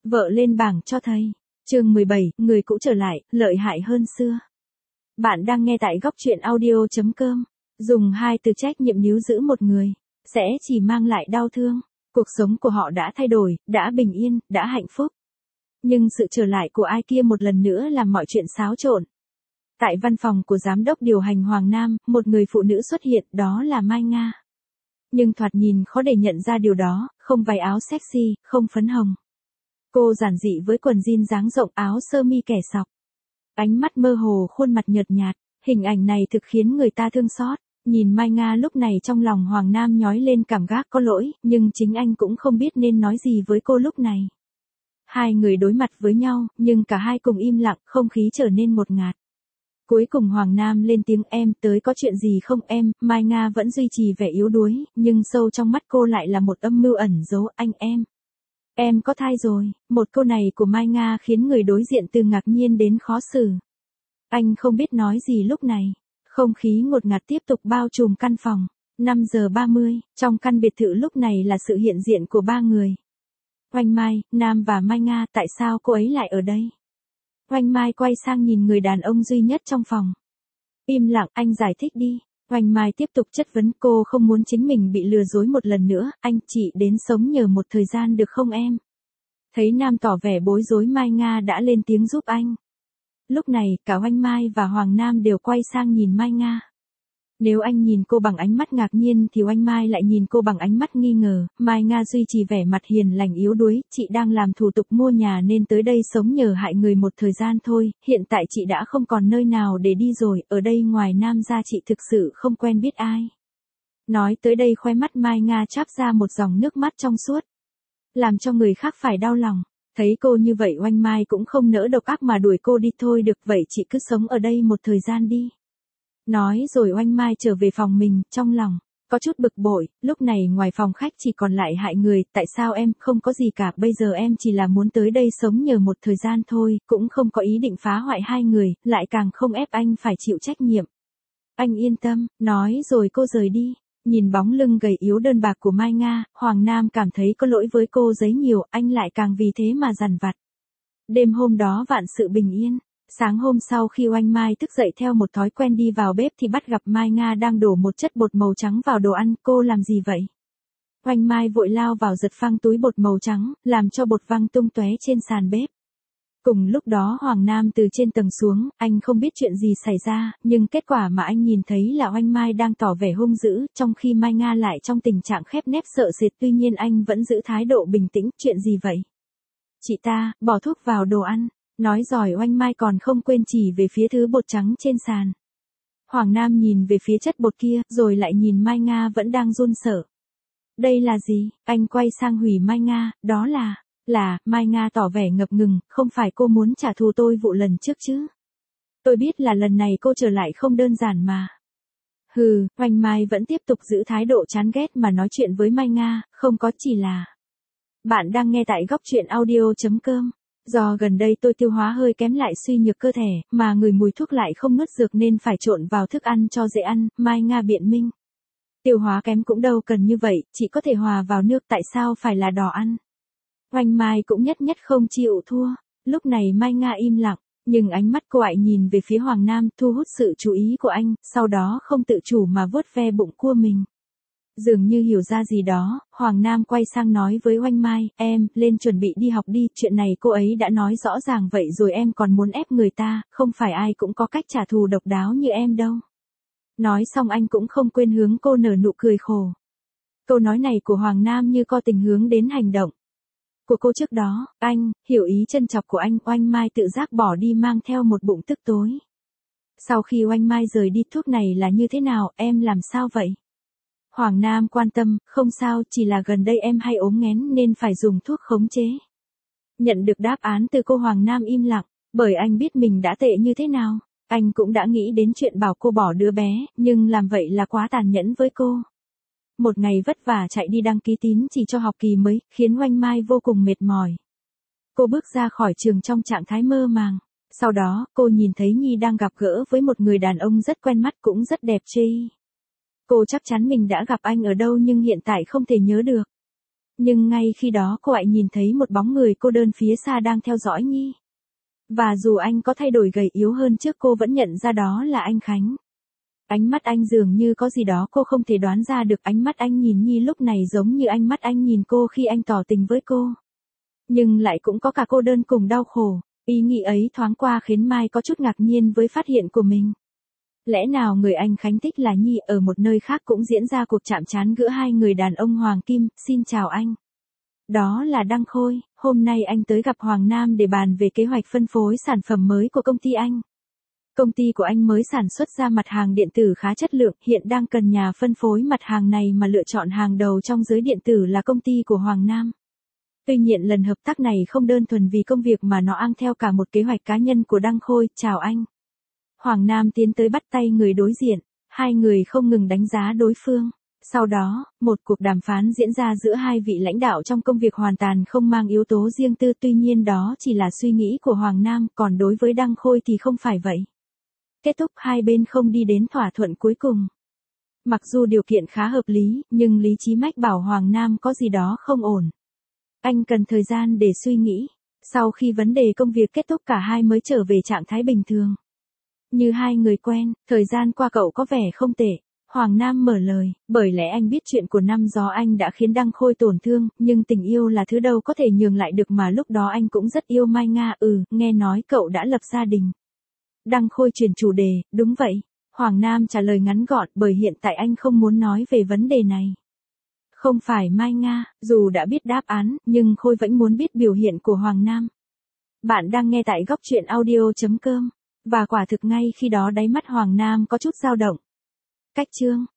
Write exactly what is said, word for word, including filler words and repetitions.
Vợ lên bảng cho thầy. Chương mười bảy, người cũ trở lại, lợi hại hơn xưa. Bạn đang nghe tại góc truyện audio chấm com. Dùng hai từ trách nhiệm níu giữ một người, sẽ chỉ mang lại đau thương. Cuộc sống của họ đã thay đổi, đã bình yên, đã hạnh phúc. Nhưng sự trở lại của ai kia một lần nữa làm mọi chuyện xáo trộn. Tại văn phòng của giám đốc điều hành Hoàng Nam, một người phụ nữ xuất hiện, đó là Mai Nga. Nhưng thoạt nhìn khó để nhận ra điều đó, không váy áo sexy, không phấn hồng. Cô giản dị với quần jean dáng rộng, áo sơ mi kẻ sọc. Ánh mắt mơ hồ, khuôn mặt nhợt nhạt, hình ảnh này thực khiến người ta thương xót. Nhìn Mai Nga lúc này trong lòng Hoàng Nam nhói lên cảm giác có lỗi, nhưng chính anh cũng không biết nên nói gì với cô lúc này. Hai người đối mặt với nhau, nhưng cả hai cùng im lặng, không khí trở nên ngột ngạt. Cuối cùng Hoàng Nam lên tiếng, em tới có chuyện gì không em? Mai Nga vẫn duy trì vẻ yếu đuối, nhưng sâu trong mắt cô lại là một âm mưu ẩn giấu, anh em. Em có thai rồi. Một câu này của Mai Nga khiến người đối diện từ ngạc nhiên đến khó xử. Anh không biết nói gì lúc này. Không khí ngột ngạt tiếp tục bao trùm căn phòng. năm giờ ba mươi, trong căn biệt thự lúc này là sự hiện diện của ba người. Oanh Mai, Nam và Mai Nga, tại sao cô ấy lại ở đây? Oanh Mai quay sang nhìn người đàn ông duy nhất trong phòng. Im lặng, anh giải thích đi. Oanh Mai tiếp tục chất vấn, cô không muốn chính mình bị lừa dối một lần nữa, anh chỉ đến sống nhờ một thời gian được không em? Thấy Nam tỏ vẻ bối rối, Mai Nga đã lên tiếng giúp anh. Lúc này, cả Oanh Mai và Hoàng Nam đều quay sang nhìn Mai Nga. Nếu anh nhìn cô bằng ánh mắt ngạc nhiên thì Oanh Mai lại nhìn cô bằng ánh mắt nghi ngờ. Mai Nga duy trì vẻ mặt hiền lành yếu đuối, chị đang làm thủ tục mua nhà nên tới đây sống nhờ hại người một thời gian thôi, hiện tại chị đã không còn nơi nào để đi rồi, ở đây ngoài Nam ra chị thực sự không quen biết ai. Nói tới đây khóe mắt Mai Nga chắp ra một dòng nước mắt trong suốt, làm cho người khác phải đau lòng. Thấy cô như vậy Oanh Mai cũng không nỡ độc ác mà đuổi cô đi, thôi được vậy chị cứ sống ở đây một thời gian đi. Nói rồi Oanh Mai trở về phòng mình, trong lòng có chút bực bội, lúc này ngoài phòng khách chỉ còn lại hại người, tại sao em, không có gì cả, bây giờ em chỉ là muốn tới đây sống nhờ một thời gian thôi, cũng không có ý định phá hoại hai người, lại càng không ép anh phải chịu trách nhiệm. Anh yên tâm, nói rồi cô rời đi. Nhìn bóng lưng gầy yếu đơn bạc của Mai Nga, Hoàng Nam cảm thấy có lỗi với cô giấy nhiều, anh lại càng vì thế mà dằn vặt. Đêm hôm đó vạn sự bình yên. Sáng hôm sau khi Oanh Mai thức dậy theo một thói quen đi vào bếp thì bắt gặp Mai Nga đang đổ một chất bột màu trắng vào đồ ăn, cô làm gì vậy? Oanh Mai vội lao vào giật phăng túi bột màu trắng, làm cho bột văng tung tóe trên sàn bếp. Cùng lúc đó Hoàng Nam từ trên tầng xuống, anh không biết chuyện gì xảy ra, nhưng kết quả mà anh nhìn thấy là Oanh Mai đang tỏ vẻ hung dữ, trong khi Mai Nga lại trong tình trạng khép nép sợ sệt, tuy nhiên anh vẫn giữ thái độ bình tĩnh, chuyện gì vậy? Chị ta, bỏ thuốc vào đồ ăn. Nói giỏi Oanh Mai còn không quên chỉ về phía thứ bột trắng trên sàn. Hoàng Nam nhìn về phía chất bột kia, rồi lại nhìn Mai Nga vẫn đang run sợ. Đây là gì? Anh quay sang Hủy Mai Nga, đó là... Là, Mai Nga tỏ vẻ ngập ngừng, không phải cô muốn trả thù tôi vụ lần trước chứ? Tôi biết là lần này cô trở lại không đơn giản mà. Hừ, Oanh Mai vẫn tiếp tục giữ thái độ chán ghét mà nói chuyện với Mai Nga, không có, chỉ là... Bạn đang nghe tại góc truyện audio chấm com. Do gần đây tôi tiêu hóa hơi kém lại suy nhược cơ thể, mà người mùi thuốc lại không nuốt dược nên phải trộn vào thức ăn cho dễ ăn, Mai Nga biện minh. Tiêu hóa kém cũng đâu cần như vậy, chỉ có thể hòa vào nước, tại sao phải là đỏ ăn? Oanh Mai cũng nhất nhất không chịu thua. Lúc này Mai Nga im lặng, nhưng ánh mắt cô ấy nhìn về phía Hoàng Nam thu hút sự chú ý của anh, sau đó không tự chủ mà vuốt ve bụng cua mình. Dường như hiểu ra gì đó, Hoàng Nam quay sang nói với Oanh Mai, em, lên chuẩn bị đi học đi, chuyện này cô ấy đã nói rõ ràng vậy rồi em còn muốn ép người ta, không phải ai cũng có cách trả thù độc đáo như em đâu. Nói xong anh cũng không quên hướng cô nở nụ cười khổ. Câu nói này của Hoàng Nam như có tình hướng đến hành động của cô trước đó, anh, hiểu ý chân chọc của anh, Oanh Mai tự giác bỏ đi mang theo một bụng tức tối. Sau khi Oanh Mai rời đi, thuốc này là như thế nào, em làm sao vậy? Hoàng Nam quan tâm, không sao, chỉ là gần đây em hay ốm nghén nên phải dùng thuốc khống chế. Nhận được đáp án từ cô Hoàng Nam im lặng, bởi anh biết mình đã tệ như thế nào. Anh cũng đã nghĩ đến chuyện bảo cô bỏ đứa bé, nhưng làm vậy là quá tàn nhẫn với cô. Một ngày vất vả chạy đi đăng ký tín chỉ cho học kỳ mới, khiến Oanh Mai vô cùng mệt mỏi. Cô bước ra khỏi trường trong trạng thái mơ màng. Sau đó, cô nhìn thấy Nhi đang gặp gỡ với một người đàn ông rất quen mắt cũng rất đẹp trai. Cô chắc chắn mình đã gặp anh ở đâu nhưng hiện tại không thể nhớ được. Nhưng ngay khi đó cô lại nhìn thấy một bóng người cô đơn phía xa đang theo dõi Nhi. Và dù anh có thay đổi gầy yếu hơn trước cô vẫn nhận ra đó là anh Khánh. Ánh mắt anh dường như có gì đó cô không thể đoán ra được, ánh mắt anh nhìn Nhi lúc này giống như ánh mắt anh nhìn cô khi anh tỏ tình với cô. Nhưng lại cũng có cả cô đơn cùng đau khổ, ý nghĩ ấy thoáng qua khiến Mai có chút ngạc nhiên với phát hiện của mình. Lẽ nào người anh Khánh thích là Nhi? Ở một nơi khác cũng diễn ra cuộc chạm trán giữa hai người đàn ông. Hoàng Kim, xin chào anh. Đó là Đăng Khôi, hôm nay anh tới gặp Hoàng Nam để bàn về kế hoạch phân phối sản phẩm mới của công ty anh. Công ty của anh mới sản xuất ra mặt hàng điện tử khá chất lượng, hiện đang cần nhà phân phối mặt hàng này mà lựa chọn hàng đầu trong giới điện tử là công ty của Hoàng Nam. Tuy nhiên lần hợp tác này không đơn thuần vì công việc mà nó mang theo cả một kế hoạch cá nhân của Đăng Khôi. Chào anh. Hoàng Nam tiến tới bắt tay người đối diện, hai người không ngừng đánh giá đối phương. Sau đó, một cuộc đàm phán diễn ra giữa hai vị lãnh đạo trong công việc hoàn toàn không mang yếu tố riêng tư, tuy nhiên đó chỉ là suy nghĩ của Hoàng Nam, còn đối với Đăng Khôi thì không phải vậy. Kết thúc hai bên không đi đến thỏa thuận cuối cùng. Mặc dù điều kiện khá hợp lý, nhưng lý trí mách bảo Hoàng Nam có gì đó không ổn. Anh cần thời gian để suy nghĩ. Sau khi vấn đề công việc kết thúc cả hai mới trở về trạng thái bình thường. Như hai người quen, thời gian qua cậu có vẻ không tệ. Hoàng Nam mở lời, bởi lẽ anh biết chuyện của năm đó anh đã khiến Đăng Khôi tổn thương, nhưng tình yêu là thứ đâu có thể nhường lại được mà lúc đó anh cũng rất yêu Mai Nga. Ừ, nghe nói cậu đã lập gia đình. Đăng Khôi chuyển chủ đề, đúng vậy. Hoàng Nam trả lời ngắn gọn, bởi hiện tại anh không muốn nói về vấn đề này. Không phải Mai Nga, dù đã biết đáp án, nhưng Khôi vẫn muốn biết biểu hiện của Hoàng Nam. Bạn đang nghe tại góc truyện audio chấm com. Và quả thực ngay khi đó đáy mắt Hoàng Nam có chút dao động. Cách chương